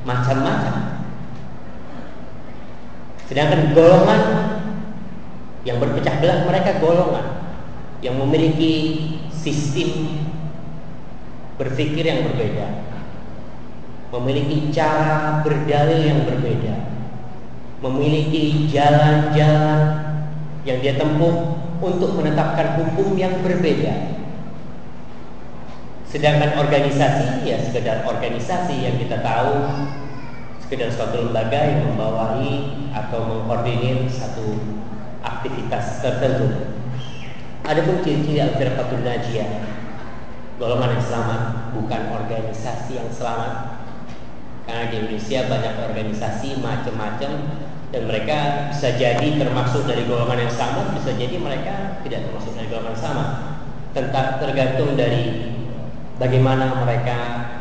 macam-macam. Sedangkan golongan yang berpecah belah, mereka golongan yang memiliki sistem berpikir yang berbeda, memiliki cara berdalil yang berbeda, memiliki jalan-jalan yang dia tempuh untuk menetapkan hukum yang berbeda. Sedangkan organisasi, ya sekedar organisasi yang kita tahu, sekedar suatu lembaga yang membawahi atau mengkoordinir satu aktivitas tertentu. Adapun ciri-ciri al-firqatul najiyah, golongan yang selamat, bukan organisasi yang selamat. Karena di Indonesia banyak organisasi macam-macam, dan mereka bisa jadi termasuk dari golongan yang selamat, bisa jadi mereka tidak termasuk dari golongan yang selamat. Tergantung dari bagaimana mereka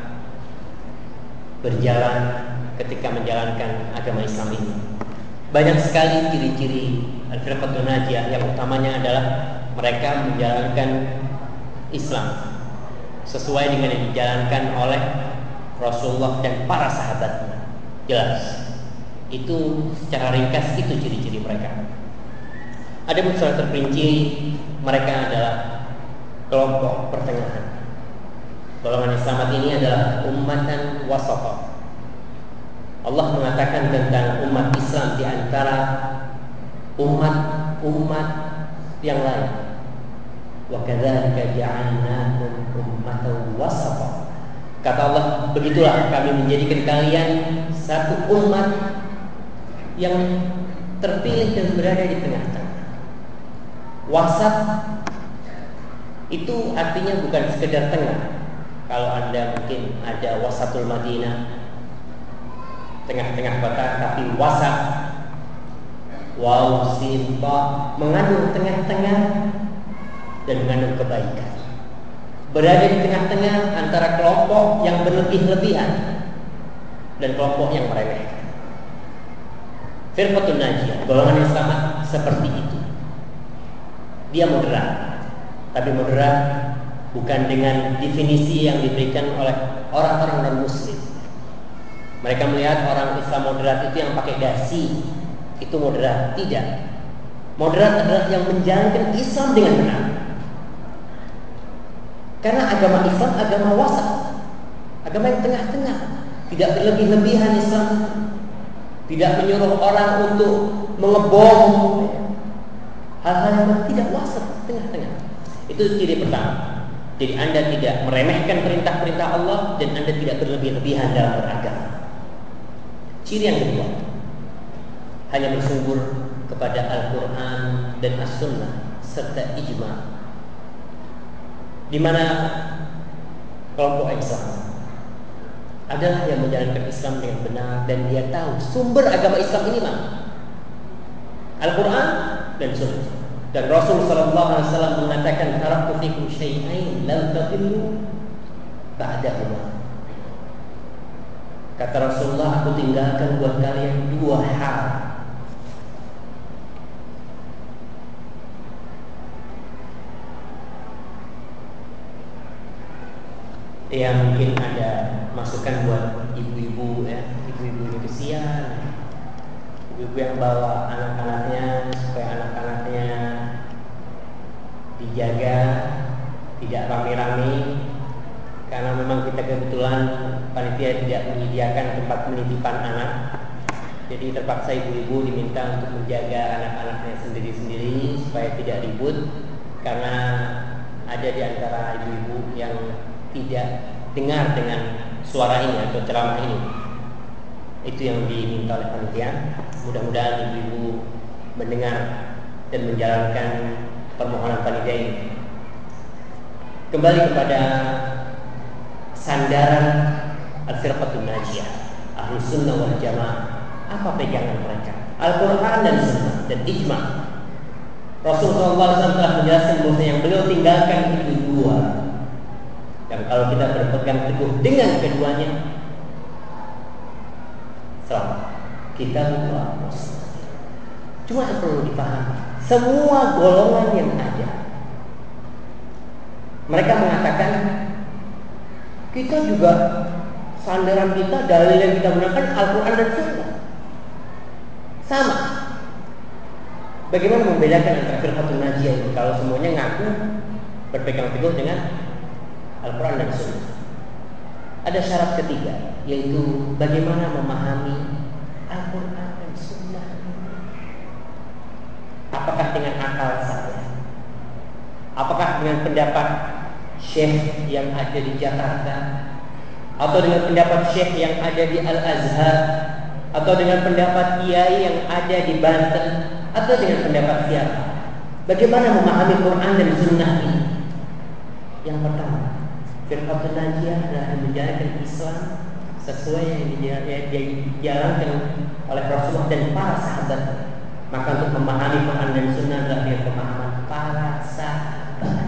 berjalan ketika menjalankan agama Islam ini. Banyak sekali ciri-ciri al-firqatul najiyah, yang utamanya adalah mereka menjalankan Islam sesuai dengan yang dijalankan oleh Rasulullah dan para sahabatnya. Jelas. Itu secara ringkas itu ciri-ciri mereka. Ada secara terperinci, mereka adalah kelompok pertengahan. Golongan yang selamat ini adalah ummatan wasatah. Allah mengatakan tentang umat Islam di antara umat-umat yang lain. Wa kadzalika ja'alnakum ummatan wasatah. Kata Allah, begitulah kami menjadikan kalian satu umat yang terpilih dan berada di tengah-tengah. Wasat itu artinya bukan sekedar tengah. Kalau Anda mungkin ada wasatul Madinah, tengah-tengah kota, tapi wasat, waw sin ta, mengandung tengah-tengah dan mengandung kebaikan. Berada di tengah-tengah antara kelompok yang berlebih-lebihan dan kelompok yang meremehkan. Firqatun najiyah, golongan yang selamat seperti itu. Dia moderat, tapi moderat bukan dengan definisi yang diberikan oleh orang-orang non-muslim. Mereka melihat orang Islam moderat itu yang pakai dasi, itu moderat. Tidak. Moderat adalah yang menjalankan Islam dengan benar. Karena agama Islam agama wasat, agama yang tengah-tengah, tidak berlebih-lebihan Islam, tidak menyuruh orang untuk mengebom, hal-hal yang tidak wasat, tengah-tengah. Itu ciri pertama. Jadi Anda tidak meremehkan perintah-perintah Allah dan Anda tidak berlebih-lebihan dalam beragama. Ciri yang kedua, hanya bersumber kepada Al-Quran dan As-Sunnah serta ijma', di mana kelompok Islam adalah yang menjalankan Islam dengan benar dan dia tahu sumber agama Islam ini mana, Al-Quran dan Sunnah. Dan Rasul sallallahu alaihi wasallam mengatakan, taraktu fikum syai'ain lam tadillu ba'dahuma. Kata Rasulullah, aku tinggalkan buat kalian dua hal. Ya mungkin ada masukan buat ibu-ibu ya, ibu-ibu ini kesian, ibu-ibu yang bawa anak-anaknya supaya anak-anaknya dijaga, tidak rame-rame. Karena memang kita kebetulan panitia tidak menyediakan tempat penitipan anak, jadi terpaksa ibu-ibu diminta untuk menjaga anak-anaknya sendiri-sendiri supaya tidak ribut. Karena ada di antara ibu-ibu yang tidak dengar dengan suara ini atau ceramah ini. Itu yang diminta oleh panitia. Mudah-mudahan ibu-ibu mendengar dan menjalankan permohonan panitia ini. Kembali kepada sandaran al-firqatun najiyah, Ahlus Sunnah wal Jamaah. Apa pegangan mereka? Al-Quran dan Sunnah dan ijma'. Rasulullah SAW telah menjelaskan bahwa yang beliau tinggalkan itu dua. Dan kalau kita berpegang teguh dengan keduanya, selamat. Kita bukan. Cuma yang perlu dipahami, semua golongan yang ada, mereka mengatakan kita juga sandaran kita, dalil yang kita gunakan Al-Quran dan Sunnah. Sama. Bagaimana membedakan antara firqatun najiyah ini kalau semuanya ngaku berpegang teguh dengan Al-Quran dan Sunnah? Ada syarat ketiga, yaitu bagaimana memahami Al-Quran dan Sunnah. Apakah dengan akal saya? Apakah dengan pendapat syekh yang ada di Jakarta, atau dengan pendapat syekh yang ada di Al-Azhar, atau dengan pendapat kiai yang ada di Banten, atau dengan pendapat siapa? Bagaimana memahami Quran dan Sunnah ini? Yang pertama, firqatun najiyah adalah menjalankan Islam sesuai yang dijalankan oleh Rasulullah dan para sahabat. Maka untuk memahami Quran dan Sunnah adalah dengan pemahaman para sahabat.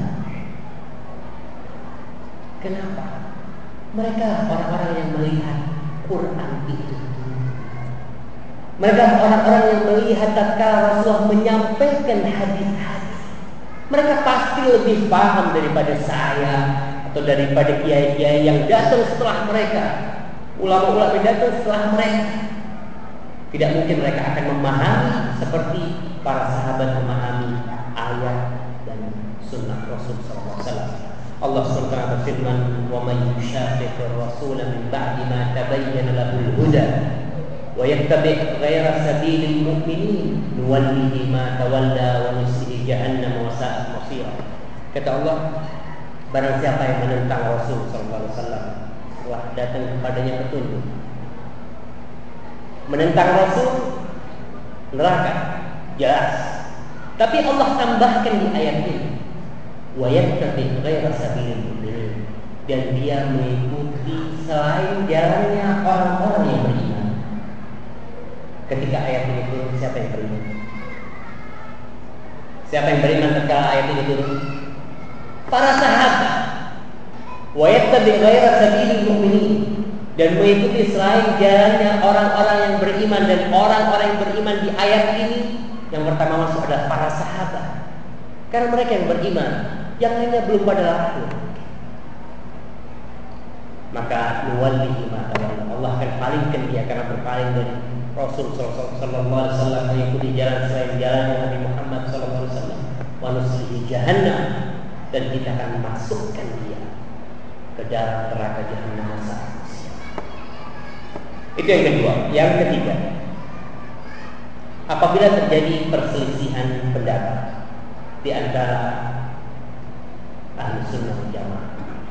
Kenapa? Mereka orang-orang yang melihat Quran itu. Mereka orang-orang yang melihat tatkala Rasulullah menyampaikan hadis-hadis. Mereka pasti lebih paham daripada saya atau daripada kiai-kiai yang datang setelah mereka, ulama-ulama yang datang setelah mereka. Tidak mungkin mereka akan memahami seperti para sahabat memahami ayat dan sunnah Rasul SAW. Allah SWT berfirman, "Wa may yushaqiqir rasul min ba'di ma tabayyana lahul huda wa yattabi' ghayra sabilil mu'minin nuwallihi ma tawalla wa nuslihi jahannam wa sa'at masira." Kata Allah, barang siapa yang menentang Rasul SAW setelah datang kepadanya petunjuk, menentang Rasul, neraka jelas. Tapi Allah tambahkan di ayat ini, wa yattabi' ghayra sabilil mu'minin, dan dia mengikuti selain jalannya orang-orang yang beriman. Ketika ayat ini turun, siapa yang beriman? Siapa yang beriman ketika ayat ini turun? Para sahabat. Wa yattabi' ghayra sabilil mu'minin, dan mengikuti selain jalannya orang-orang yang beriman. Dan orang-orang yang beriman di ayat ini yang pertama masuk adalah para sahabat, karena mereka yang beriman, yang lainnya belum pada lahir. Maka nuwallihi ma tawalla, Allah akan palingkan dia karena berpaling dari Rasul sallallahu alaihi wasallam, mengikuti jalan selain jalannya Nabi Muhammad sallallahu alaihi wasallam. Wa nuslihi jahannam, dan kita akan masukkan dia ke dalam neraka jahannam. Itu yang kedua. Yang ketiga, apabila terjadi perselisihan pendapat di antara ahli sunnah wal jamaah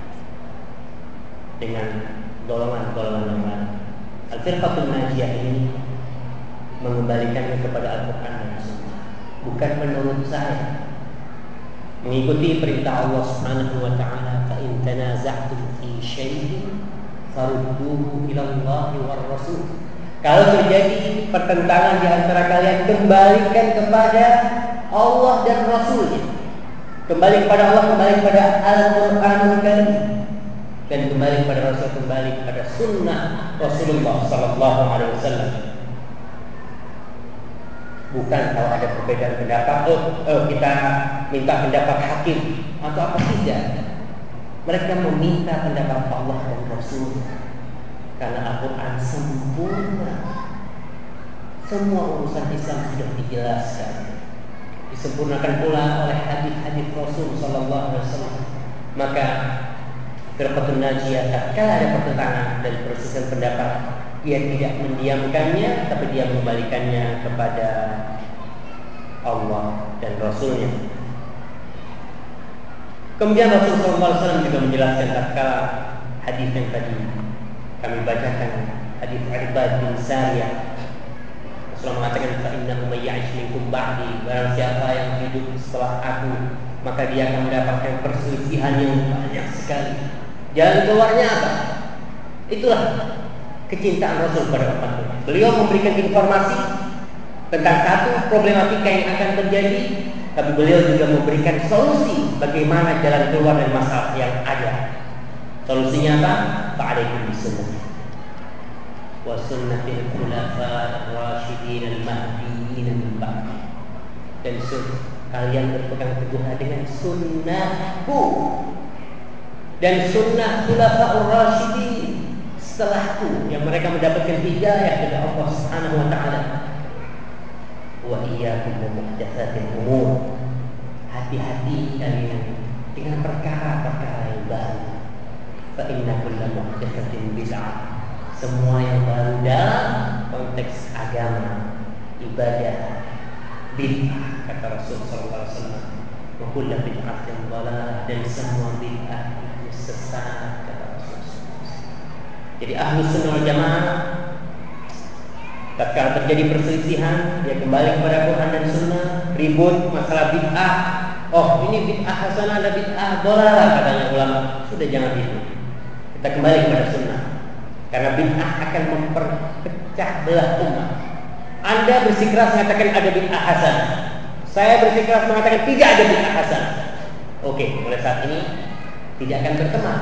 dengan golongan-golongan yang lain, al-firqatun najiyah ini mengembalikannya kepada Al-Quran dan Sunnah. Bukan menurut saya, mengikuti perintah Allah Subhanahu wa ta'ala, fa in tanaza'tum fi syai'in farudduhu ila Allah war Rasul. Kalau terjadi pertentangan di antara kalian, kembalikan kepada Allah dan Rasulnya. Kembali kepada Allah, kembali kepada Al-Quranul Karim, dan kembali kepada Rasul, kembali kepada Sunnah Rasulullah Sallallahu Alaihi Wasallam. Bukan kalau ada perbedaan pendapat, kita minta pendapat hakim atau apa, tidak. Mereka meminta pendapat Allah dan Rasul, karena Al-Quran sempurna. Semua urusan Islam sudah dijelaskan, disempurnakan pula oleh hadis-hadis Rasul Sallallahu Alaihi Wasallam. Maka firqatun najiyah, tatkala ada pertentangan dan perselisihan pendapat, dia tidak mendiamkannya, tapi dia mengembalikannya kepada Allah dan Rasulnya. Kemudian Rasulullah SAW juga menjelaskan tatkala hadis yang tadi kami bacakan, hadis Irbad bin Sariyah. Rasulullah mengatakan, fa innahu may ya'ish minkum ba'di, barang siapa yang hidup setelah aku, maka dia akan mendapatkan perselisihan yang banyak sekali. Jalan keluarnya apa? Itulah kecintaan Rasul pada umatnya. Beliau memberikan informasi tentang satu problematika yang akan terjadi, tapi beliau juga memberikan solusi bagaimana jalan keluar dari masalah yang ada. Solusinya apa? Fa'alaikum bisunnah wa sunnatil khulafa'ir rasyidin al-mahdiyyin min ba'di. Dan kalian berpegang teguh dengan sunnahku dan sunnah khulafa'ur rasyidin setelahku, yang mereka mendapatkan hidayah dari Allah Subhanahu wa taala. Wa iyyakum wa muhdatsatil umur. Hati-hati kalian dengan perkara-perkara yang baru. Fa inna kulla muhdatsatin bid'ah. Semua yang baru dalam konteks agama, ibadah, bid'ah, kata Rasul sallallahu alaihi wasallam. Wa kullu bid'atin dhalalah, dan semua bid'ah itu sesat, kata Rasul. Jadi Ahlus Sunnah wal Jamaah tatkala terjadi perselisihan, dia kembali kepada Quran dan Sunnah. Ribut masalah bid'ah, oh ini bid'ah hasanah, ada bid'ah dhalalah, katanya ulama. Sudah, jangan itu. Kita kembali kepada Sunnah, karena bid'ah akan memperpecah belah umat. Anda bersikeras mengatakan ada bid'ah hasanah, saya bersikeras mengatakan tidak ada bid'ah hasanah. Oke, mulai saat ini tidak akan berteman.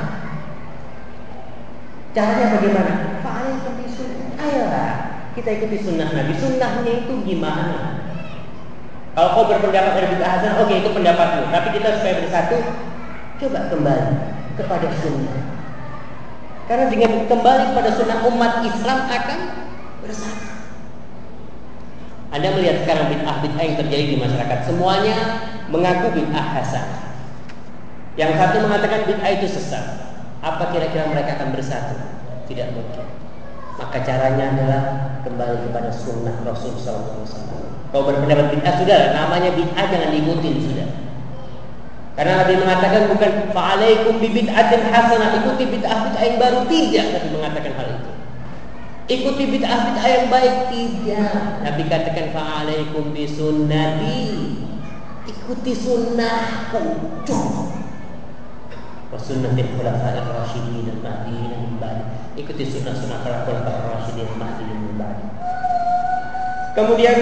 Caranya bagaimana? Fa'alaikum bisunnah. Ayolah, kita ikuti sunnah Nabi. Sunnahnya itu gimana? Kalau kau berpendapat ada bid'ah hasanah, oke, itu pendapatmu. Tapi kita supaya bersatu, coba kembali kepada sunnah. Karena dengan kembali kepada sunnah, umat Islam akan bersatu. Anda melihat sekarang bid'ah-bid'ah yang terjadi di masyarakat, semuanya mengaku bid'ah hasanah. Yang satu mengatakan bid'ah itu sesat. Apa kira-kira mereka akan bersatu? Tidak mungkin. Maka caranya adalah kembali kepada sunnah Rasul SAW. Kalau berpendapat bid'ah, sudah, namanya bid'ah jangan diikutin, sudah. Karena Nabi mengatakan bukan fa'alaikum bi bid'atin hasanah, ikuti bid'ah-bid'ah yang baru, tidak. Nabi mengatakan hal itu. Ikuti bid'ah-bid'ah yang baik, tidak. Nabi katakan fa'alaikum bi sunnati, ikuti sunnahku, cukup. Wa sunnatil khulafa'ir rasyidin al-mahdiyyin min ba'di, ikuti sunnah-sunnah para khulafa'ir rasyidin al-mahdiyyin min ba'di. Kemudian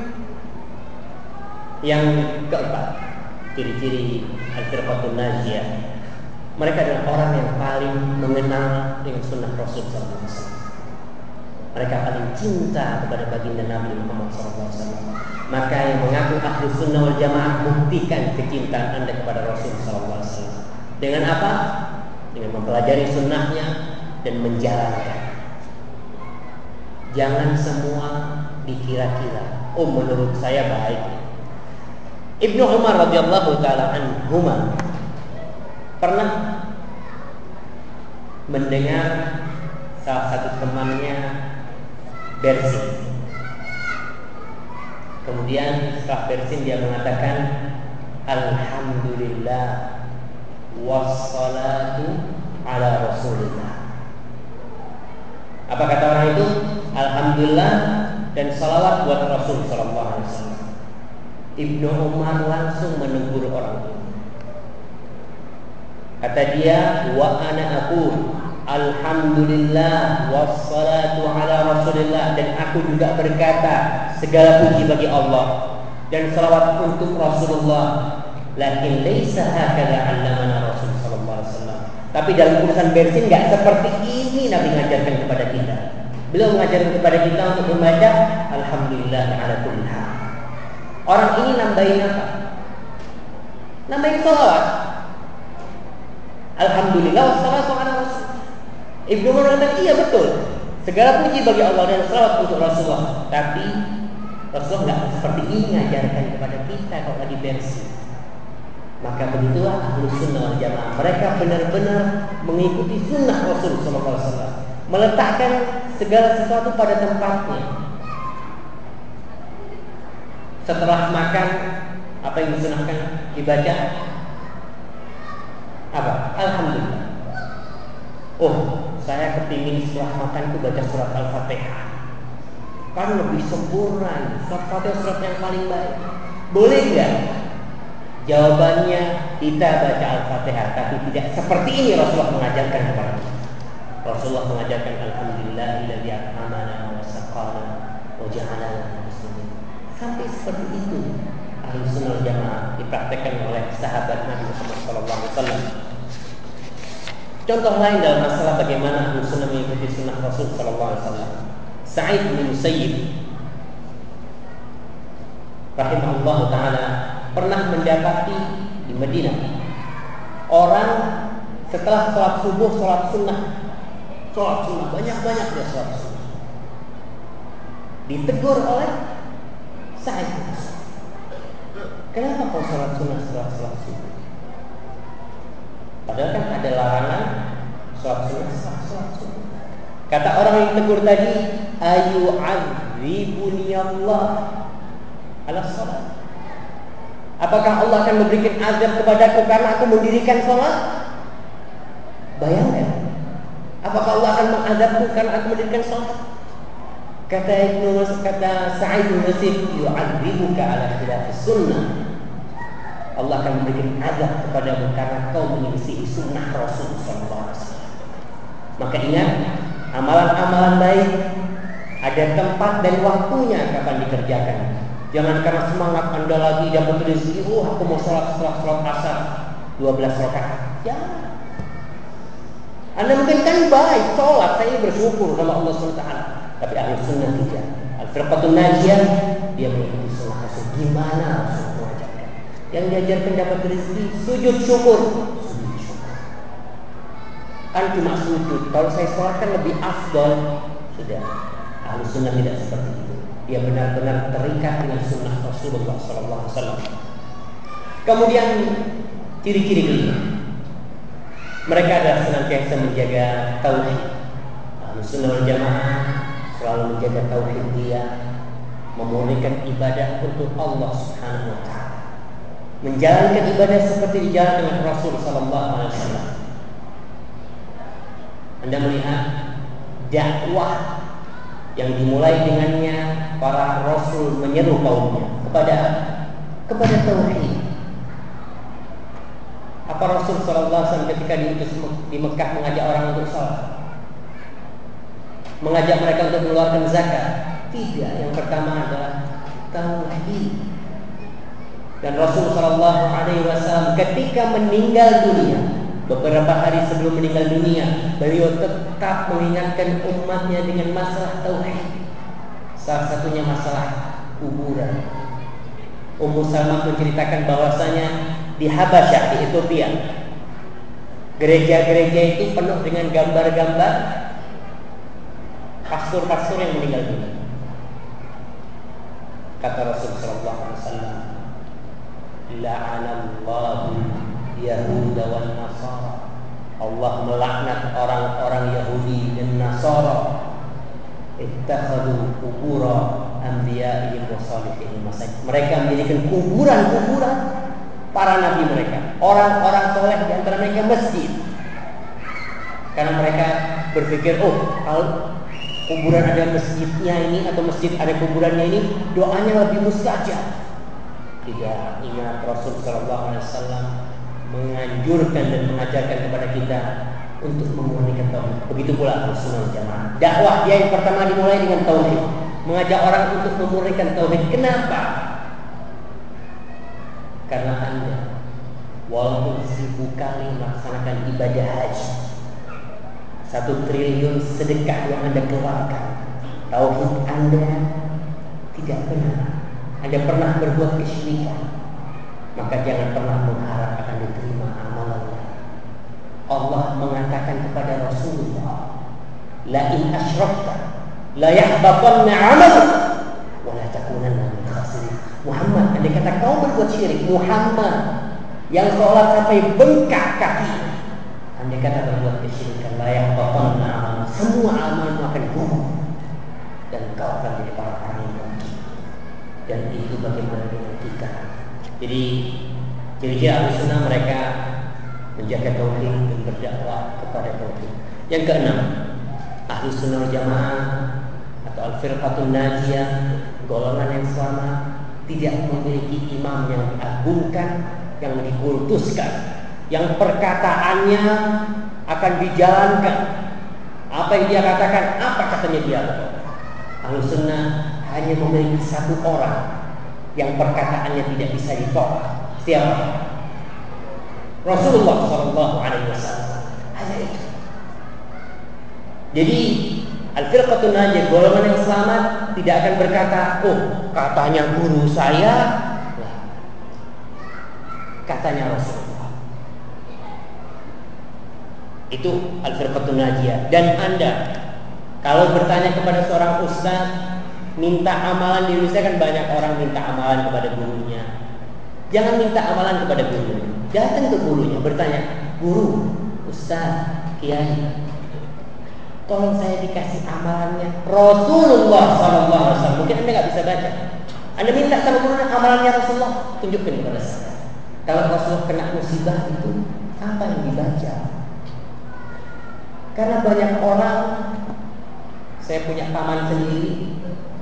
yang keempat, ciri-ciri al-firqatun najiyah, mereka adalah orang yang paling mengenal dengan sunnah Rasul sallallahu alaihi wasallam. Mereka paling cinta kepada baginda Nabi Muhammad sallallahu alaihi wasallam. Maka yang mengaku ahli sunnah wal jamaah, buktikan kecintaan Anda kepada Rasul sallallahu alaihi wasallam. Dengan apa? Dengan mempelajari sunnahnya dan menjalankan. Jangan semua dikira-kira, oh menurut saya baik. Ibnu Umar radhiyallahu taala anhuma pernah mendengar salah satu temannya bersin. Kemudian setelah bersin dia mengatakan alhamdulillah wassalatu ala rasulillah. Apa kata orang itu? Alhamdulillah dan salawat buat Rasul sallallahu alaihi wasallam. Ibnu Umar langsung menegur orang itu. Kata dia, wa ana aqul alhamdulillah wassalatu ala rasulillah, dan aku juga berkata segala puji bagi Allah dan salawat untuk Rasulullah. Lakin laisa hakadha 'allamana Rasul sallallahu alaihi wasallam. Tapi dalam urusan bersin enggak seperti ini Nabi mengajarkan kepada kita. Beliau mengajarkan kepada kita untuk membaca alhamdulillah ala kulli hal. Orang ini nambahin apa? Nambahin salawat. Alhamdulillah wassalatu ala Rasul. Ibnu Umar mengatakan iya betul, segala puji bagi Allah dan salawat untuk Rasulullah. Tapi Rasulullah enggak seperti ini mengajarkan kepada kita kalau lagi bersin. Maka begitulah Ahlus Sunnah wal Jamaah. Mereka benar-benar mengikuti sunnah Rasul sallallahu alaihi wasallam, meletakkan segala sesuatu pada tempatnya. Setelah makan, apa yang disunahkan dibaca? Apa? Alhamdulillah. Oh, saya kepingin setelah makan itu baca surat Al-Fatihah, kan lebih sempurna. Surat Fatihah surat yang paling baik. Boleh enggak? Jawabannya, kita baca Al-Fatihah, tapi tidak seperti ini Rasulullah mengajarkan kepada kita. Rasulullah mengajarkan alhamdulillahilladzi at'amana wa saqana wa ja'alana muslimin. Sampai seperti itu Ahlus Sunnah wal Jamaah dipraktekkan oleh sahabat Nabi Muhammad sallallahu alaihi wasallam. Contoh lain dalam masalah bagaimana Ahlus Sunnah mengikuti sunnah Rasul sallallahu alaihi wasallam. Sa'id bin Musayyib rahimahullah taala pernah mendapati di Madinah orang setelah sholat subuh, sholat sunnah, sholat sunnah, banyak-banyak dia sholat sunnah. Ditegur oleh Sa'id. Kenapa kau sholat sunnah setelah sholat sunnah? Padahal kan ada larangan sholat sunnah setelah sholat sunnah. Kata orang yang tegur tadi, ayu azribuni Allah ala sholat. Apakah Allah akan memberikan azab kepadaku karena aku mendirikan sholat? Bayangkan. Apakah Allah akan mengazabku karena aku mendirikan sholat? Kata Sa'id bin Musayyib, yu'adzibuka ala khilafis sunnah. Allah akan memberikan azab kepadamu karena kau menyelisihi sunnah Rasul sallallahu alaihi wasallam. Maka ingat, amalan-amalan baik ada tempat dan waktunya kapan dikerjakan. Jangan karena semangat Anda lagi dapat rezeki, aku mau sholat setelah sholat asar 12 rakaat. Jangan. Anda mungkin kan baik sholat, saya bersyukur sama Allah SWT. Tapi ahli sunnah tidak. Al-firqatun najiyah, dia mengikuti sunnah Rasul. Gimana Rasul mengajarkan? Yang diajarkan dapat rezeki, sujud syukur. Sujud syukur. Kan cuma sujud. Kalau saya sholat kan lebih afdol. Sudah. Ahli sunnah tidak seperti itu. Dia benar-benar terikat dengan sunnah Rasulullah SAW. Kemudian ciri-ciri kelima, mereka adalah senantiasa menjaga tauhid. Ahlus sunnah wal jamaah selalu menjaga tauhid dia, memurnikan ibadah untuk Allah Subhanahu wa taala. Menjalankan ibadah seperti dijalankan oleh Rasul sallallahu alaihi wasallam. Anda melihat dakwah yang dimulai dengannya para rasul menyeru kaumnya kepada tauhid. Apa Rasul sallallahu alaihi wasallam ketika diutus di Mekah mengajak orang untuk salat? Mengajak mereka untuk mengeluarkan zakat? Tidak, yang pertama adalah tauhid. Dan Rasul sallallahu alaihi wasallam ketika meninggal dunia, beberapa hari sebelum meninggal dunia, beliau tetap mengingatkan umatnya dengan masalah tauhid. Salah satunya masalah kuburan. Ummu Salmah menceritakan bahwasanya di Habasyah, di Ethiopia, gereja-gereja itu penuh dengan gambar-gambar pastor-pastor yang meninggal dunia. Kata Rasul sallallahu alaihi wasallam, la'anallahu Yahuda wan Nasara. Allah melaknat orang-orang Yahudi dan Nasara. Ittakhadhu qubura anbiya'ihim wa salihihim masajid. Mereka menjadikan kuburan-kuburan para nabi mereka, orang-orang soleh di antara mereka masjid. Karena mereka berpikir, kalau kuburan ada masjidnya ini atau masjid ada kuburannya ini, doanya lebih mustajab. Tidak, ingat Rasul sallallahu alaihi wasallam menganjurkan dan mengajarkan kepada kita untuk memurnikan tauhid. Begitu pula Ahlus Sunnah wal Jamaah. Dakwah dia yang pertama dimulai dengan tauhid, mengajak orang untuk memurnikan tauhid. Kenapa? Karena Anda walaupun 1000 kali melaksanakan ibadah haji, 1 triliun sedekah yang Anda keluarkan, tauhid Anda tidak benar, Anda pernah berbuat kesyirikan, maka jangan pernah mengharap akan diterima amalannya. Allah mengatakan kepada Rasulullah, la in asyrakta la yahbatanna 'amaluk wa la takunanna min khasirin. Muhammad, andai kata kau berbuat syirik, Muhammad yang sholat sampai bengkak kaki, andai kata berbuat kesyirikan, la yahbatanna 'amaluk, semua amalmu akan gugur dan kau akan menjadi orang yang rugi. Dan itu bagaimana dengan kita? Jadi ciri-ciri Ahlus Sunnah, mereka menjaga tauhid dan berdakwah kepada tauhid. Yang keenam, Ahlus Sunnah wal Jamaah atau Al-Firqatun Najiyah, golongan yang selamat, tidak memiliki imam yang diagungkan, yang dikultuskan, yang perkataannya akan dijalankan. Apa yang dia katakan, apa katanya dia. Ahlus Sunnah hanya memiliki 1 orang yang perkataannya tidak bisa ditolak. Siapa? Rasulullah sallallahu alaihi wasallam. Hanya itu. Jadi Al-Firqatun Najiyah, golongan yang selamat, tidak akan berkata, katanya guru saya, katanya Rasulullah. Itu al-firqatun najiyah. Dan Anda kalau bertanya kepada seorang ustaz, minta amalan di Indonesia kan banyak orang minta amalan kepada gurunya. Jangan minta amalan kepada gurunya. Datang ke gurunya bertanya, "Guru, ustaz, kiai, tolong saya dikasih amalannya Rasulullah SAW." Mungkin Anda nggak bisa baca. Anda minta sama gurunya amalannya Rasulullah, tunjukkan kepada saya. Kalau Rasulullah kena musibah itu, apa yang dibaca? Karena banyak orang, saya punya paman sendiri,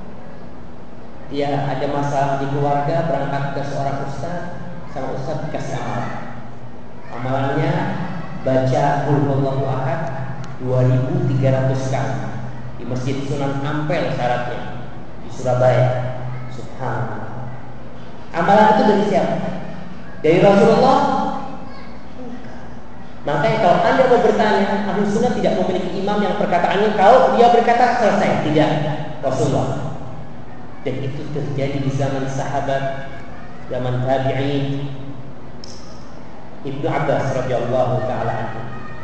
dia ada masalah di keluarga, berangkat ke seorang ustaz, sama ustaz dikasih amalan. Amalannya baca Qul Huwallahu Ahad 2300 kali di Masjid Sunan Ampel syaratnya di Surabaya. Subhanallah. Amalan itu dari siapa? Dari Rasulullah? Makanya kalau Anda mau bertanya, Ahlus Sunnah tidak memiliki imam yang perkataannya kalau dia berkata selesai, tidak. Rasulullah. Dan itu terjadi di zaman sahabat, zaman tabi'in. Ibnu Abbas radhiyallahu taala anhu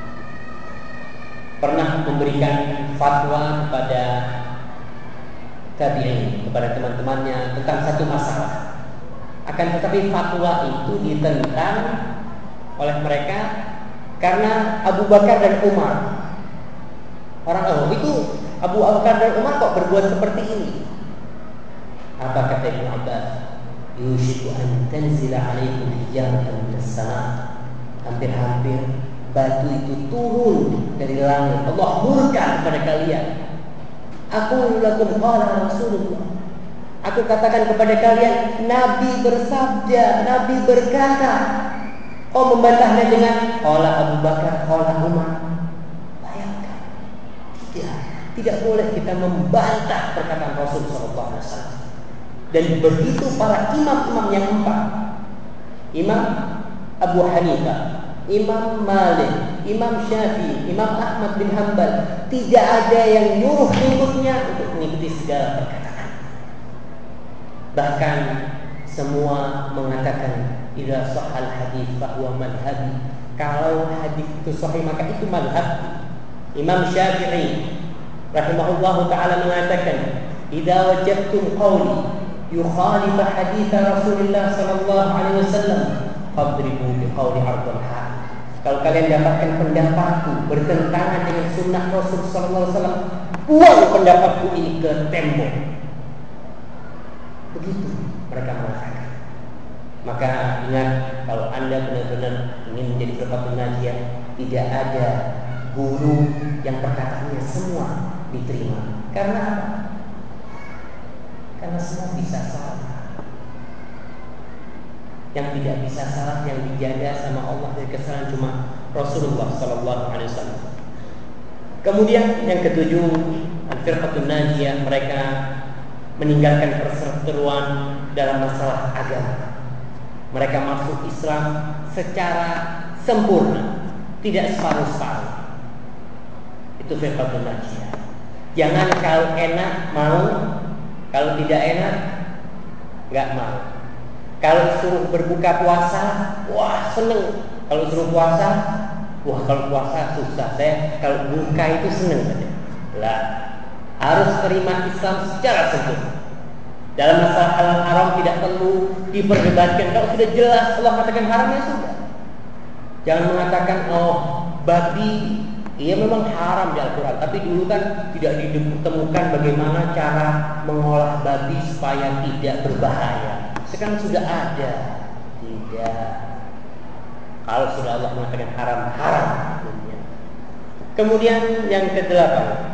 pernah memberikan fatwa kepada tabi'in, kepada teman-temannya tentang satu masalah. Akan tetapi fatwa itu ditentang oleh mereka karena Abu Bakar dan Umar. Orang itu Abu Bakar dan Umar kok berbuat seperti ini? Apa kata Ibnu Abbas? Yushiku an tanzila alaikum hijaratan minas sama. Hampir-hampir batu itu turun dari langit. Allah murka kepada kalian. Aku lakum qala Rasulullah. Aku katakan kepada kalian, Nabi bersabda, Nabi berkata. Oh, membantahnya dengan qala Abu Bakar, qala Umar. Bayangkan. Tidak boleh kita membantah perkataan Rasul sallallahu alaihi wasallam. Dan begitu para imam-imam yang empat, Imam Abu Hanifah, Imam Malik, Imam Syafi'i, Imam Ahmad bin Hanbal, tidak ada yang nyuruh pengikutnya untuk mengikuti segala perkataan. Bahkan semua mengatakan idza sahal hadits fa huwa madhhabi. Kalau hadis itu sahih maka itu madhhab. Imam Syafi'i rahimahullahu taala mengatakan, idza wajadtum qawli yukhalif hadits Rasulullah sallallahu alaihi wasallam fadribu biqawli ardhal haq. Kalau kalian dapatkan pendapatku bertentangan dengan sunnah Rasul sallallahu alaihi wasallam, buang pendapatku ini ke tembok. Begitu mereka mengatakan. Maka ingat, kalau Anda benar-benar ingin menjadi firqatun najiyah, tidak ada guru yang perkataannya semua diterima. Karena apa? Karena semua bisa salah. Yang tidak bisa salah, yang dijaga sama Allah dari kesalahan cuma Rasulullah sallallahu alaihi wasallam. Kemudian yang ketujuh, al-firqatun najiyah, mereka meninggalkan perseteruan dalam masalah agama. Mereka masuk Islam secara sempurna, tidak separuh-separuh. Itu firqatun najiyah. Jangan kalau enak mau, kalau tidak enak nggak mau. Kalau suruh berbuka puasa, wah seneng. Kalau suruh puasa, wah kalau puasa susah. Saya kalau buka itu seneng saja. Lah, harus terima Islam secara sempurna. Dalam masalah halal haram tidak perlu diperdebatkan. Kalau sudah jelas Allah katakan haram, ya sudah. Jangan mengatakan babi, iya memang haram di Al-Quran, tapi dulu kan tidak ditemukan bagaimana cara mengolah babi supaya tidak berbahaya. Sekarang sudah ada. Tidak. Kalau sudah Allah mengatakan haram, haram. Kemudian yang kedelapan,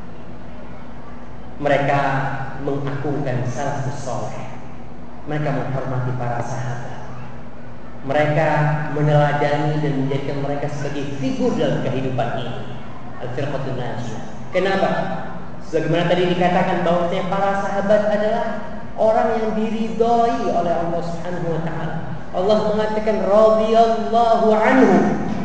mereka mengagungkan salafus saleh. Mereka menghormati para sahabat. Mereka meneladani dan menjadikan mereka sebagai figur dalam kehidupan ini. Al-firqatun najiyah. Kenapa? Sebagaimana tadi dikatakan bahwasanya para sahabat adalah orang yang diridhai oleh Allah Subhanahu wa taala. Allah mengatakan radhiyallahu anhu.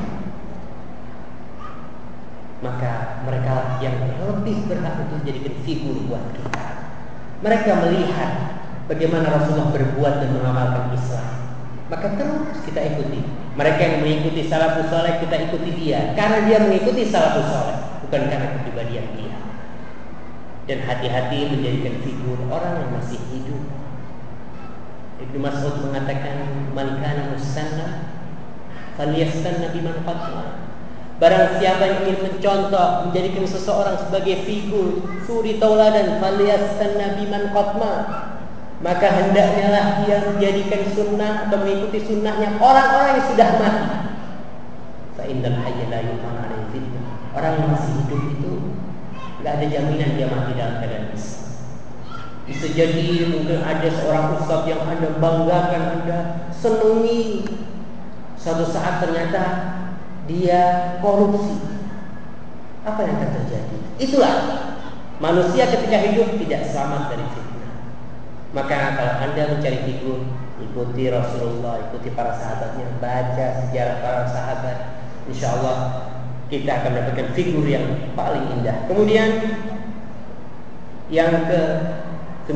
Maka mereka yang lebih berhak untuk dijadikan figur buat kita. Mereka melihat bagaimana Rasulullah berbuat dan mengamalkan Islam. maka terus kita ikuti. Mereka yang mengikuti salafus saleh, kita ikuti dia karena dia mengikuti salafus saleh, bukan karena kepribadian dia. Dan hati-hati menjadikan figur orang yang masih hidup. Ibnu Mas'ud mengatakan, "Man kana mustanna falyastanna biman qad." Barang siapa yang ingin mencontoh, menjadikan seseorang sebagai figur, suri tauladan, falyastanna biman qad, maka hendaknya lah dia menjadikan sunnah atau mengikuti sunnahnya orang-orang yang sudah mati. Fa innal hayya la yu'manu 'alaihi fitnah. Orang yang masih hidup itu tidak ada jaminan dia mati dalam keadaan Islam. Bisa jadi mungkin ada seorang ustaz yang Anda banggakan, Anda senangi, suatu saat ternyata dia korupsi. Apa yang akan terjadi? Itulah manusia ketika hidup tidak selamat dari fitnah. Maka kalau Anda mencari figur, ikuti Rasulullah, ikuti para sahabatnya, baca sejarah para sahabat, insya Allah kita akan mendapatkan figur yang paling indah. Kemudian yang ke-9,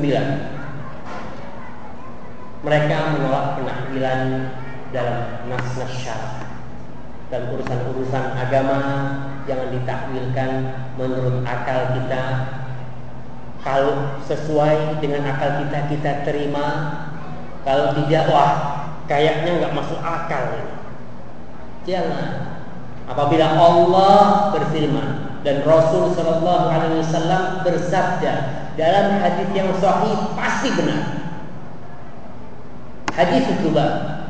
mereka menolak penakwilan dalam nas-nas syar'i. Dalam urusan-urusan agama jangan ditakwilkan menurut akal kita. Kalau sesuai dengan akal kita, kita terima. Kalau tidak, wah kayaknya nggak masuk akal. Jangan. Apabila Allah berfirman dan Rasul Shallallahu Alaihi Wasallam bersabda dalam hadis yang sahih, pasti benar. Hadis Uqbah,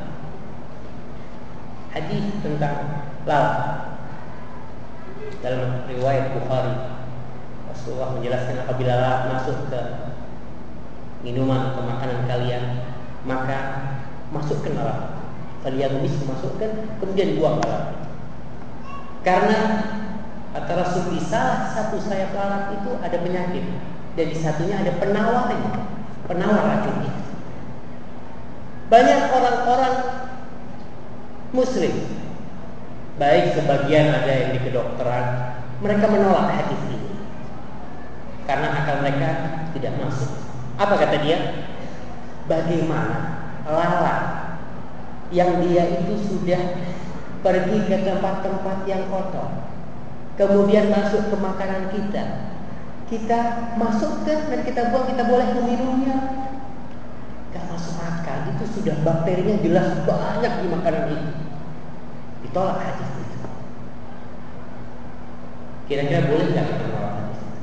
hadis tentang lalat. Dalam riwayat Bukhari, Rasulullah menjelaskan apabila lalat masuk ke minuman atau makanan kalian, maka masukkan lalat. Kalian masukkan, kemudian buang lalat. Karena kata Rasul, di salah satu sayap lalat itu ada penyakit, dan di satunya ada penawarnya, penawar racunnya. Banyak orang-orang Muslim, baik sebagian ada yang di kedokteran, mereka menolak hadis ini karena akal mereka tidak masuk. Apa kata dia? Bagaimana lalat yang dia itu sudah pergi ke tempat-tempat yang kotor, kemudian masuk ke makanan kita masukkan dan kita buang, kita boleh meminumnya? Gak masuk akal. Itu sudah bakterinya jelas banyak di makanan itu. Ditolak hadis itu. Kira-kira boleh nggak kita menolak hadis itu?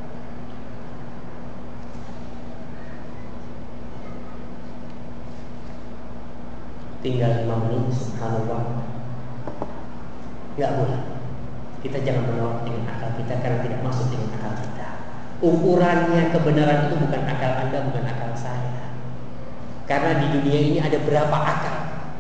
Tinggal 5 menit, subhanallah. Nggak boleh. Kita jangan menolak dengan akal kita karena tidak masuk dengan akal kita. Ukurannya kebenaran itu bukan akal Anda, bukan akal saya. Karena di dunia ini ada berapa akal?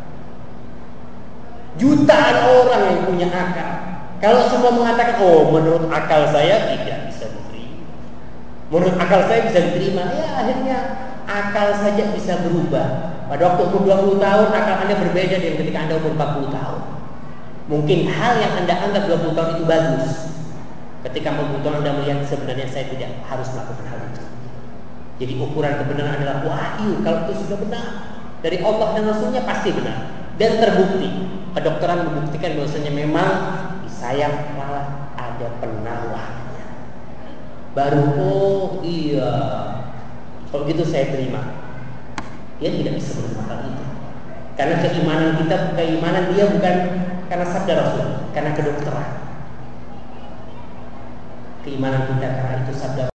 Jutaan orang yang punya akal. Kalau semua mengatakan, oh menurut akal saya tidak bisa diterima, menurut akal saya bisa diterima, ya akhirnya akal saja bisa berubah. Pada waktu umur 20 tahun akal Anda berbeda dengan ketika Anda umur 40 tahun. Mungkin hal yang Anda anggap 20 tahun itu bagus, ketika 40 tahun Anda melihat sebenarnya saya tidak harus melakukan hal itu. Jadi ukuran kebenaran adalah wahyu. Kalau itu sudah benar dari Allah dan Rasulnya, pasti benar. Dan terbukti, kedokteran membuktikan bahwasanya memang di sayap lalat ada penawarnya. Baru oh iya, kalau gitu saya terima. Dia tidak bisa menerima hal itu karena keimanan dia bukan karena sabda Rasul, karena kedokteran. Keimanan kita karena itu sabda